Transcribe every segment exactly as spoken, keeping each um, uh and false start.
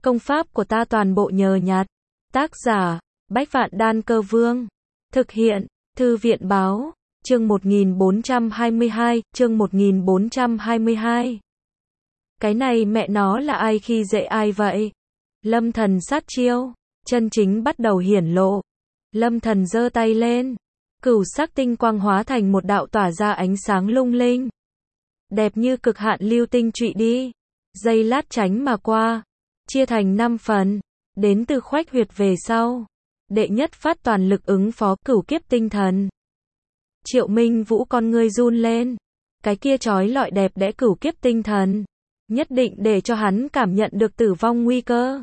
Công pháp của ta toàn bộ nhờ nhặt. Tác giả, Bách Vạn Đan Cơ Vương. Thực hiện, Thư viện Báo. Chương một nghìn bốn trăm hai mươi hai, chương một nghìn bốn trăm hai mươi hai. Cái này mẹ nó là ai khi dễ ai vậy? Lâm Thần sát chiêu, chân chính bắt đầu hiển lộ. Lâm Thần giơ tay lên, cửu sắc tinh quang hóa thành một đạo tỏa ra ánh sáng lung linh. Đẹp như cực hạn lưu tinh trụy đi. Giây lát tránh mà qua, chia thành năm phần, đến từ khoách huyệt về sau. Đệ nhất phát toàn lực ứng phó cửu kiếp tinh thần. Triệu Minh Vũ con ngươi run lên. Cái kia chói lọi đẹp đẽ cửu kiếp tinh thần, nhất định để cho hắn cảm nhận được tử vong nguy cơ.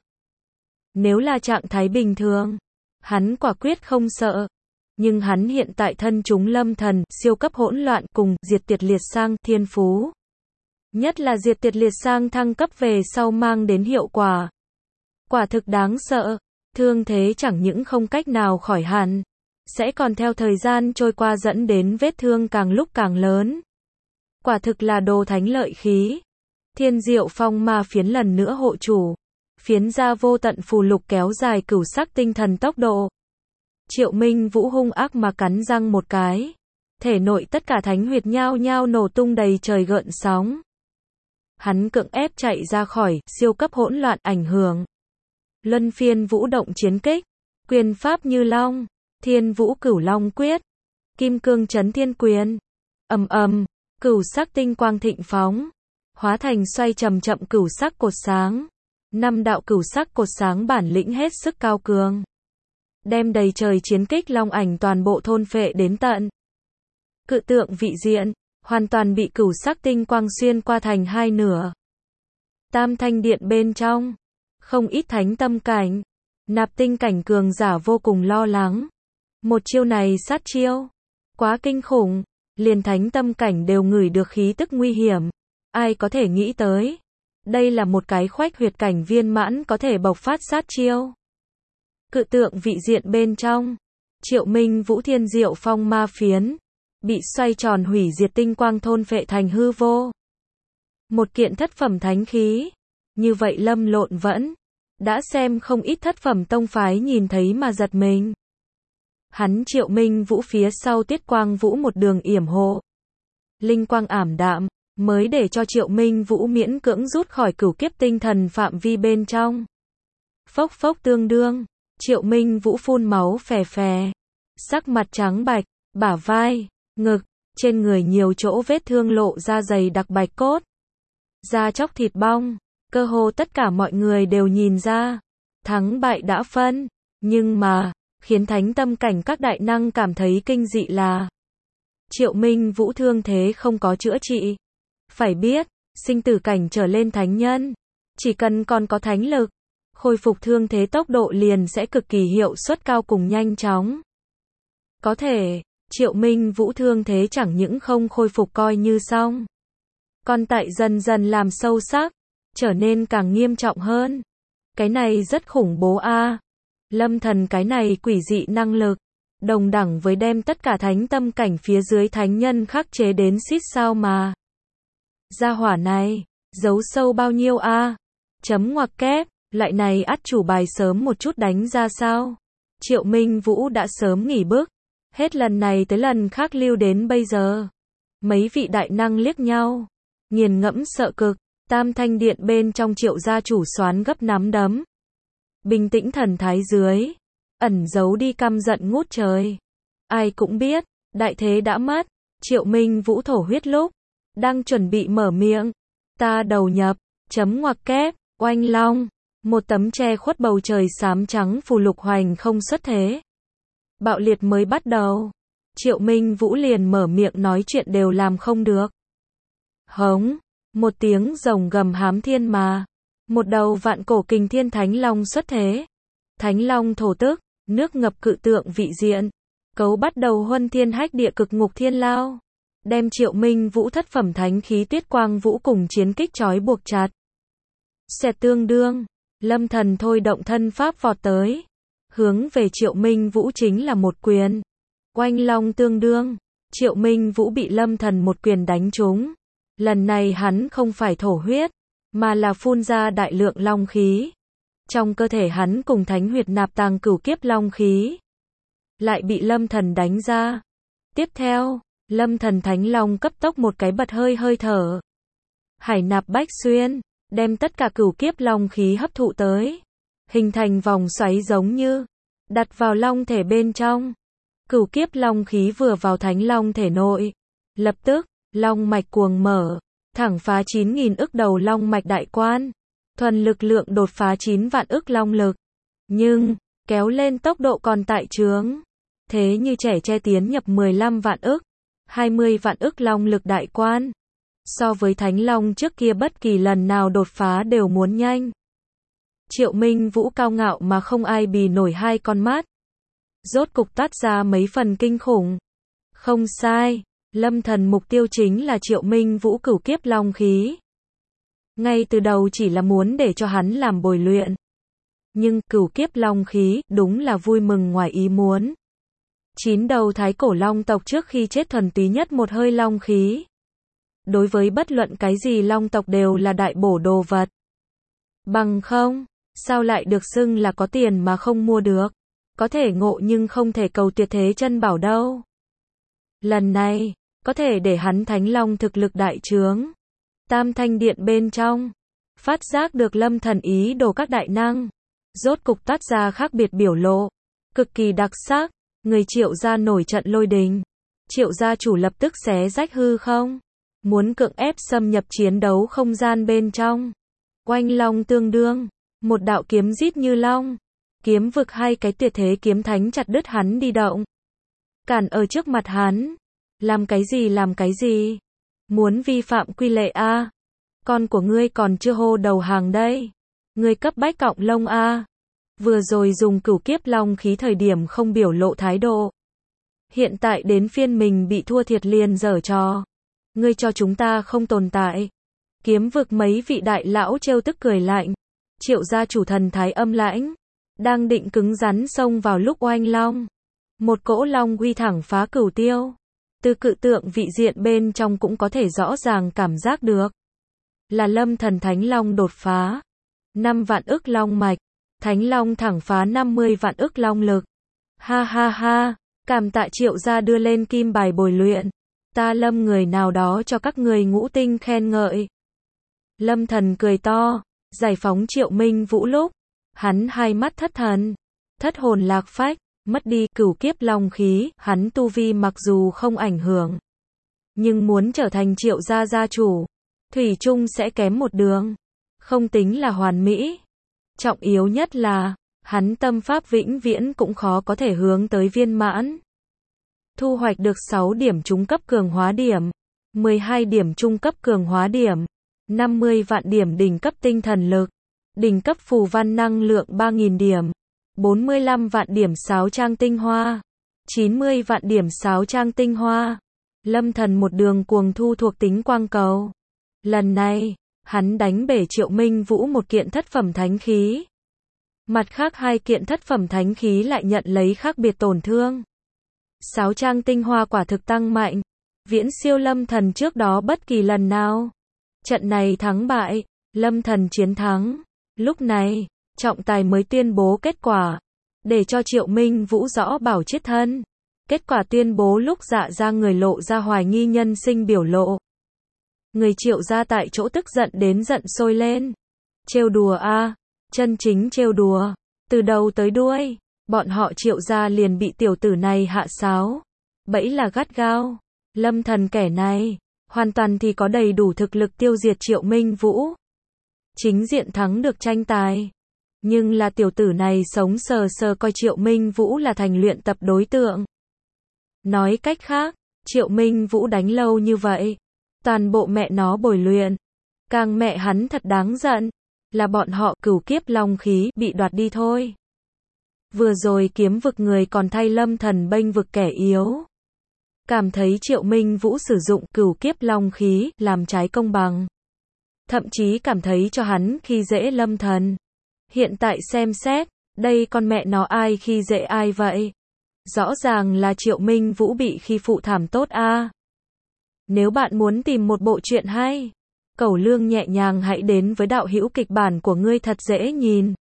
Nếu là trạng thái bình thường, hắn quả quyết không sợ. Nhưng hắn hiện tại thân chúng Lâm Thần, siêu cấp hỗn loạn cùng diệt tiệt liệt sang thiên phú. Nhất là diệt tiệt liệt sang thăng cấp về sau mang đến hiệu quả. Quả thực đáng sợ, thương thế chẳng những không cách nào khỏi hẳn, sẽ còn theo thời gian trôi qua dẫn đến vết thương càng lúc càng lớn. Quả thực là đồ thánh lợi khí. Thiên Diệu Phong Ma phiến lần nữa hộ chủ. Phiến ra vô tận phù lục kéo dài cửu sắc tinh thần tốc độ. Triệu Minh Vũ hung ác mà cắn răng một cái. Thể nội tất cả thánh huyệt nhao nhao nổ tung đầy trời gợn sóng. Hắn cưỡng ép chạy ra khỏi siêu cấp hỗn loạn ảnh hưởng. Luân phiên vũ động chiến kích. Quyền pháp như long. Thiên Vũ Cửu Long Quyết. Kim Cương Chấn Thiên Quyền. Ầm ầm, cửu sắc tinh quang thịnh phóng, hóa thành xoay chậm chậm cửu sắc cột sáng. Năm đạo cửu sắc cột sáng bản lĩnh hết sức cao cường, đem đầy trời chiến kích long ảnh toàn bộ thôn phệ đến tận. Cự tượng vị diện hoàn toàn bị cửu sắc tinh quang xuyên qua thành hai nửa. Tam Thanh Điện bên trong, không ít thánh tâm cảnh, nạp tinh cảnh cường giả vô cùng lo lắng. Một chiêu này sát chiêu, quá kinh khủng, liền thánh tâm cảnh đều ngửi được khí tức nguy hiểm. Ai có thể nghĩ tới, đây là một cái khoách huyệt cảnh viên mãn có thể bộc phát sát chiêu. Cự tượng vị diện bên trong, Triệu Minh Vũ Thiên Diệu Phong Ma phiến, bị xoay tròn hủy diệt tinh quang thôn phệ thành hư vô. Một kiện thất phẩm thánh khí, như vậy Lâm Lộn vẫn đã xem không ít thất phẩm tông phái nhìn thấy mà giật mình. Hắn Triệu Minh Vũ phía sau Tiết Quang Vũ một đường yểm hộ. Linh quang ảm đạm, mới để cho Triệu Minh Vũ miễn cưỡng rút khỏi cửu kiếp tinh thần phạm vi bên trong. Phốc phốc tương đương, Triệu Minh Vũ phun máu phè phè. Sắc mặt trắng bạch, bả vai, ngực, trên người nhiều chỗ vết thương lộ ra dày đặc bạch cốt. Da chóc thịt bong, cơ hồ tất cả mọi người đều nhìn ra. Thắng bại đã phân, nhưng mà khiến thánh tâm cảnh các đại năng cảm thấy kinh dị là Triệu Minh Vũ thương thế không có chữa trị. Phải biết, sinh tử cảnh trở lên thánh nhân, chỉ cần còn có thánh lực, khôi phục thương thế tốc độ liền sẽ cực kỳ hiệu suất cao cùng nhanh chóng. Có thể, Triệu Minh Vũ thương thế chẳng những không khôi phục coi như xong, còn tại dần dần làm sâu sắc, trở nên càng nghiêm trọng hơn. Cái này rất khủng bố a. À. Lâm Thần cái này quỷ dị năng lực, đồng đẳng với đem tất cả thánh tâm cảnh phía dưới thánh nhân khắc chế đến xít sao mà. Gia hỏa này, giấu sâu bao nhiêu a? À? Chấm ngoặc kép, lại này ắt chủ bài sớm một chút đánh ra sao? Triệu Minh Vũ đã sớm nghỉ bức, hết lần này tới lần khác lưu đến bây giờ. Mấy vị đại năng liếc nhau, nghiền ngẫm sợ cực. Tam Thanh Điện bên trong Triệu gia chủ xoán gấp nắm đấm. Bình tĩnh thần thái dưới, ẩn giấu đi căm giận ngút trời. Ai cũng biết, đại thế đã mất. Triệu Minh Vũ thổ huyết lúc đang chuẩn bị mở miệng, ta đầu nhập, chấm ngoặc kép, oanh long, một tấm che khuất bầu trời xám trắng phù lục hoành không xuất thế. Bạo liệt mới bắt đầu, Triệu Minh Vũ liền mở miệng nói chuyện đều làm không được. Hống, một tiếng rồng gầm hám thiên mà, một đầu vạn cổ kình thiên thánh long xuất thế. Thánh long thổ tức, nước ngập cự tượng vị diện, cấu bắt đầu huân thiên hách địa cực ngục thiên lao, đem Triệu Minh Vũ thất phẩm thánh khí Tiết Quang Vũ cùng chiến kích trói buộc chặt. Xẹt tương đương, Lâm Thần thôi động thân pháp vọt tới, hướng về Triệu Minh Vũ chính là một quyền. Oanh long tương đương, Triệu Minh Vũ bị Lâm Thần một quyền đánh trúng. Lần này hắn không phải thổ huyết, mà là phun ra đại lượng long khí. Trong cơ thể hắn cùng thánh huyệt nạp tàng cửu kiếp long khí, lại bị Lâm Thần đánh ra. Tiếp theo, Lâm Thần Thánh Long cấp tốc một cái bật hơi hơi thở. Hải nạp bách xuyên, đem tất cả cửu kiếp long khí hấp thụ tới, hình thành vòng xoáy giống như đặt vào long thể bên trong. Cửu kiếp long khí vừa vào Thánh Long thể nội, lập tức, long mạch cuồng mở, thẳng phá chín nghìn ức đầu long mạch đại quan, thuần lực lượng đột phá chín vạn ức long lực. Nhưng, kéo lên tốc độ còn tại trướng, thế như trẻ tre tiến nhập mười lăm vạn ức, hai mươi vạn ức long lực đại quan. So với Thánh Long trước kia bất kỳ lần nào đột phá đều muốn nhanh. Triệu Minh Vũ cao ngạo mà không ai bì nổi hai con mắt. Rốt cục toát ra mấy phần kinh khủng. Không sai, Lâm Thần mục tiêu chính là Triệu Minh Vũ cửu kiếp long khí. Ngay từ đầu chỉ là muốn để cho hắn làm bồi luyện. Nhưng cửu kiếp long khí đúng là vui mừng ngoài ý muốn. Chín đầu thái cổ long tộc trước khi chết thuần túy nhất một hơi long khí. Đối với bất luận cái gì long tộc đều là đại bổ đồ vật. Bằng không, sao lại được xưng là có tiền mà không mua được? Có thể ngộ nhưng không thể cầu tuyệt thế chân bảo đâu. Lần này, có thể để hắn Thánh Long thực lực đại trướng. Tam thanh điện bên trong, phát giác được Lâm Thần ý đồ các đại năng. Rốt cục toát ra khác biệt biểu lộ, cực kỳ đặc sắc. Người Triệu gia nổi trận lôi đình. Triệu gia chủ lập tức xé rách hư không, muốn cưỡng ép xâm nhập chiến đấu không gian bên trong. Oanh long tương đương, một đạo kiếm rít như long, kiếm vực hai cái tuyệt thế kiếm thánh chặt đứt hắn đi động. Cản ở trước mặt hắn, làm cái gì làm cái gì? Muốn vi phạm quy lệ a? À? Con của ngươi còn chưa hô đầu hàng đây. Ngươi cấp bách cọng lông a. À? Vừa rồi dùng cửu kiếp long khí thời điểm không biểu lộ thái độ. Hiện tại đến phiên mình bị thua thiệt liền giở trò. Ngươi cho chúng ta không tồn tại. Kiếm vực mấy vị đại lão trêu tức cười lạnh. Triệu gia chủ thần thái âm lãnh, đang định cứng rắn xông vào lúc oanh long. Một cỗ long uy thẳng phá cửu tiêu. Từ cự tượng vị diện bên trong cũng có thể rõ ràng cảm giác được. Là Lâm Thần Thánh Long đột phá. năm vạn ức long mạch. Thánh Long thẳng phá năm mươi vạn ức long lực. Ha ha ha, cảm tạ Triệu gia đưa lên kim bài bồi luyện. Ta Lâm người nào đó cho các người ngũ tinh khen ngợi. Lâm Thần cười to, giải phóng Triệu Minh Vũ lúc. Hắn hai mắt thất thần, thất hồn lạc phách, mất đi cửu kiếp long khí, hắn tu vi mặc dù không ảnh hưởng. Nhưng muốn trở thành Triệu gia gia chủ, thủy chung sẽ kém một đường. Không tính là hoàn mỹ. Trọng yếu nhất là, hắn tâm pháp vĩnh viễn cũng khó có thể hướng tới viên mãn. Thu hoạch được sáu điểm trung cấp cường hóa điểm, mười hai điểm trung cấp cường hóa điểm, năm mươi vạn điểm đỉnh cấp tinh thần lực, đỉnh cấp phù văn năng lượng ba nghìn điểm, bốn mươi lăm vạn điểm sáo trang tinh hoa, chín mươi vạn điểm sáo trang tinh hoa. Lâm Thần một đường cuồng thu thuộc tính quang cầu. Lần này, hắn đánh bể Triệu Minh Vũ một kiện thất phẩm thánh khí. Mặt khác hai kiện thất phẩm thánh khí lại nhận lấy khác biệt tổn thương. Sáo trang tinh hoa quả thực tăng mạnh, viễn siêu Lâm Thần trước đó bất kỳ lần nào. Trận này thắng bại, Lâm Thần chiến thắng. Lúc này, trọng tài mới tuyên bố kết quả, để cho Triệu Minh Vũ rõ bảo chết thân. Kết quả tuyên bố lúc Dạ gia người lộ ra hoài nghi nhân sinh biểu lộ. Người Triệu gia tại chỗ tức giận đến giận sôi lên. Trêu đùa a, à, chân chính trêu đùa. Từ đầu tới đuôi, bọn họ Triệu gia liền bị tiểu tử này hạ sáo. Bẫy là gắt gao. Lâm Thần kẻ này, hoàn toàn thì có đầy đủ thực lực tiêu diệt Triệu Minh Vũ. Chính diện thắng được tranh tài. Nhưng là tiểu tử này sống sờ sờ coi Triệu Minh Vũ là thành luyện tập đối tượng. Nói cách khác, Triệu Minh Vũ đánh lâu như vậy, toàn bộ mẹ nó bồi luyện. Càng mẹ hắn thật đáng giận, là bọn họ cửu kiếp long khí bị đoạt đi thôi. Vừa rồi kiếm vực người còn thay Lâm Thần bênh vực kẻ yếu. Cảm thấy Triệu Minh Vũ sử dụng cửu kiếp long khí làm trái công bằng. Thậm chí cảm thấy cho hắn khi dễ Lâm Thần. Hiện tại xem xét, đây con mẹ nó ai khi dễ ai vậy? Rõ ràng là Triệu Minh Vũ bị khi phụ thảm tốt a. À. Nếu bạn muốn tìm một bộ truyện hay, cẩu lương nhẹ nhàng hãy đến với đạo hữu kịch bản của ngươi thật dễ nhìn.